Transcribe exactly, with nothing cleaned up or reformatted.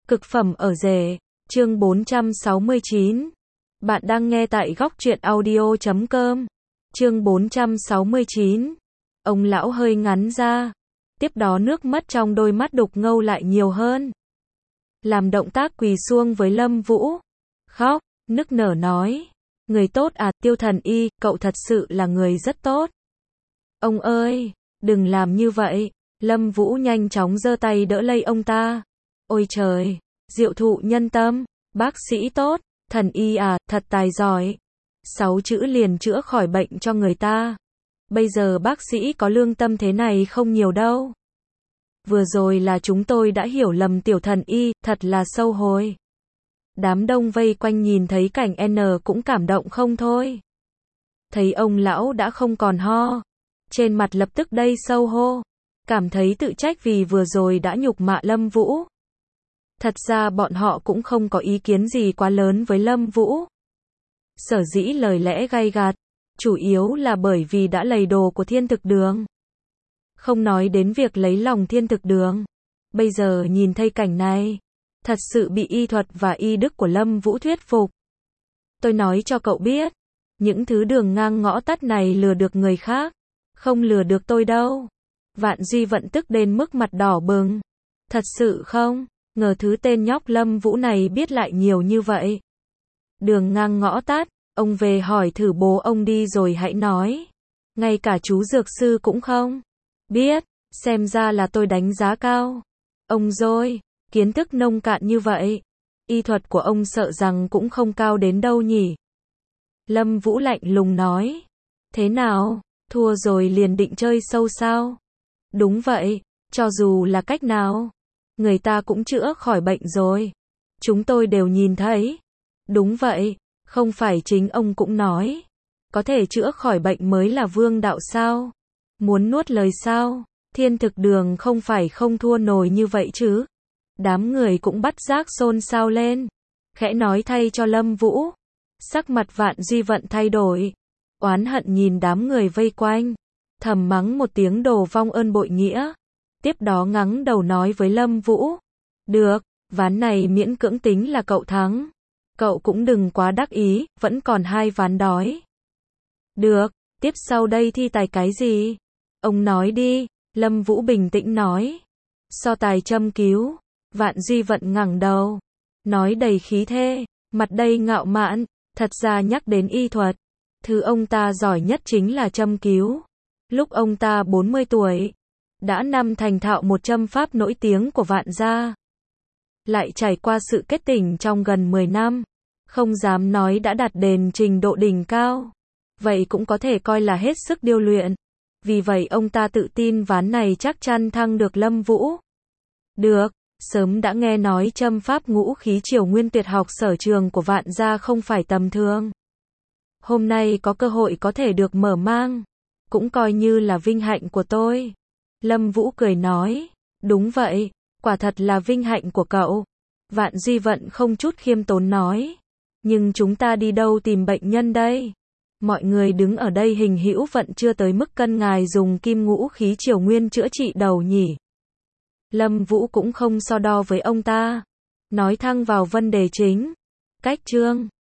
Cực phẩm ở rể, chương bốn trăm sáu mươi chín. Bạn đang nghe tại góc truyện audio chấm com. Chương bốn trăm sáu mươi chín. Ông lão hơi ngắn ra. Tiếp đó nước mắt trong đôi mắt đục ngầu lại nhiều hơn. Làm động tác quỳ xuông với Lâm Vũ. Khóc, nức nở nói. Người tốt à, Tiêu Thần Y, cậu thật sự là người rất tốt. Ông ơi, đừng làm như vậy. Lâm Vũ nhanh chóng giơ tay đỡ lấy ông ta. Ôi trời, diệu thụ nhân tâm, bác sĩ tốt, thần y à, thật tài giỏi. Sáu chữ liền chữa khỏi bệnh cho người ta. Bây giờ bác sĩ có lương tâm thế này không nhiều đâu. Vừa rồi là chúng tôi đã hiểu lầm Tiểu Thần Y, thật là sâu hối. Đám đông vây quanh nhìn thấy cảnh N cũng cảm động không thôi. Thấy ông lão đã không còn ho. Trên mặt lập tức đầy sâu hô. Cảm thấy tự trách vì vừa rồi đã nhục mạ Lâm Vũ. Thật ra bọn họ cũng không có ý kiến gì quá lớn với Lâm Vũ. Sở dĩ lời lẽ gay gắt, chủ yếu là bởi vì đã lầy đồ của Thiên Thực Đường. Không nói đến việc lấy lòng Thiên Thực Đường. Bây giờ nhìn thấy cảnh này, thật sự bị y thuật và y đức của Lâm Vũ thuyết phục. Tôi nói cho cậu biết, những thứ đường ngang ngõ tắt này lừa được người khác, không lừa được tôi đâu. Vạn Duy Vận tức đến mức mặt đỏ bừng. Thật sự không? Ngờ thứ tên nhóc Lâm Vũ này biết lại nhiều như vậy. Đường ngang ngõ tắt, ông về hỏi thử bố ông đi rồi hãy nói. Ngay cả chú dược sư cũng không biết, xem ra là tôi đánh giá cao. Ông rồi, kiến thức nông cạn như vậy, y thuật của ông sợ rằng cũng không cao đến đâu nhỉ. Lâm Vũ lạnh lùng nói. Thế nào, thua rồi liền định chơi sâu sao? Đúng vậy, cho dù là cách nào, người ta cũng chữa khỏi bệnh rồi. Chúng tôi đều nhìn thấy. Đúng vậy, không phải chính ông cũng nói. Có thể chữa khỏi bệnh mới là vương đạo sao? Muốn nuốt lời sao? Thiên Thực Đường không phải không thua nổi như vậy chứ? Đám người cũng bắt giác xôn xao lên. Khẽ nói thay cho Lâm Vũ. Sắc mặt Vạn Duy Vận thay đổi. Oán hận nhìn đám người vây quanh. Thầm mắng một tiếng đồ vong ơn bội nghĩa. Tiếp đó ngắng đầu nói với Lâm Vũ. Được, ván này miễn cưỡng tính là cậu thắng. Cậu cũng đừng quá đắc ý, vẫn còn hai ván đói. Được, tiếp sau đây thi tài cái gì? Ông nói đi, Lâm Vũ bình tĩnh nói. So tài châm cứu. Vạn Duy Vận ngẩng đầu. Nói đầy khí thế, mặt đầy ngạo mạn. Thật ra nhắc đến y thuật, thứ ông ta giỏi nhất chính là châm cứu. Lúc ông ta bốn mươi tuổi, đã năm thành thạo một châm pháp nổi tiếng của Vạn gia. Lại trải qua sự kết tỉnh trong gần mười năm, không dám nói đã đạt đến trình độ đỉnh cao. Vậy cũng có thể coi là hết sức điêu luyện. Vì vậy ông ta tự tin ván này chắc chắn thăng được Lâm Vũ. Được, sớm đã nghe nói châm pháp ngũ khí triều nguyên tuyệt học sở trường của Vạn gia không phải tầm thường. Hôm nay có cơ hội có thể được mở mang, cũng coi như là vinh hạnh của tôi. Lâm Vũ cười nói. Đúng vậy, quả thật là vinh hạnh của cậu. Vạn Duy Vận không chút khiêm tốn nói. Nhưng chúng ta đi đâu tìm bệnh nhân đây? Mọi người đứng ở đây hình hữu vận chưa tới mức cân ngài dùng kim ngũ khí triều nguyên chữa trị đầu nhỉ. Lâm Vũ cũng không so đo với ông ta. Nói thẳng vào vấn đề chính. Cách chương